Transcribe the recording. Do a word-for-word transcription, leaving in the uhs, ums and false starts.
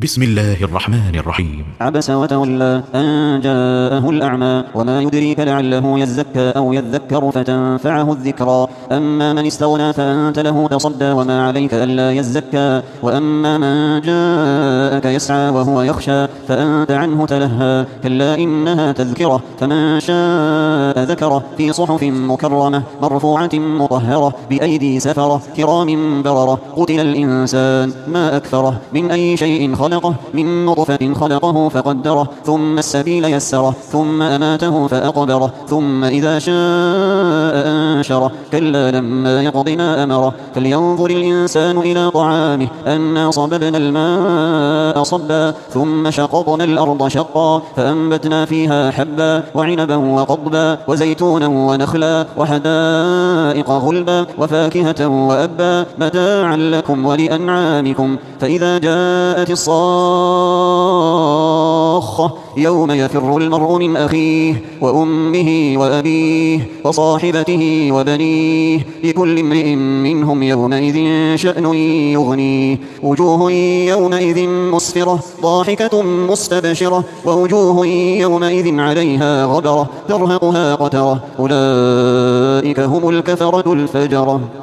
بسم الله الرحمن الرحيم. عبس وتولى أن جاءه الأعمى وما يدريك لعله يزكى أو يذكر فتنفعه الذكرى. أما من استغنى فأنت له تصدى وما عليك ألا يزكى. وأما من جاءك يسعى وهو يخشى فأنت عنه تلهى. كلا إنها تذكرة فمن شاء ذكره في صحف مكرمة مرفوعة مطهرة بأيدي سفرة كرام بررة. قتل الإنسان ما أكفره من أي شيء خلقه من نطفة خلقه فقدره ثم السبيل يسره ثم أماته فأقبره ثم إذا شاء أنشره. كلا لما يقض ما أمره. فلينظر الإنسان إلى طعامه أنا صببنا الماء صبا ثم شققنا الأرض شقا فأنبتنا فيها حبا وعنبا وقضبا وزيتونا ونخلا وحدائق غلبا وفاكهة وأبا متاعا لكم ولأنعامكم. فإذا جاءت الصاخة يوم يفر المرء من أخيه وأمه وأبيه وصاحبته وبنيه لكل امرئ منهم يومئذ شأن يغنيه. وجوه يومئذ مسفرة ضاحكة مستبشرة ووجوه يومئذ عليها غبرة ترهقها قترة. أولئك هم الكفرة الفجرة.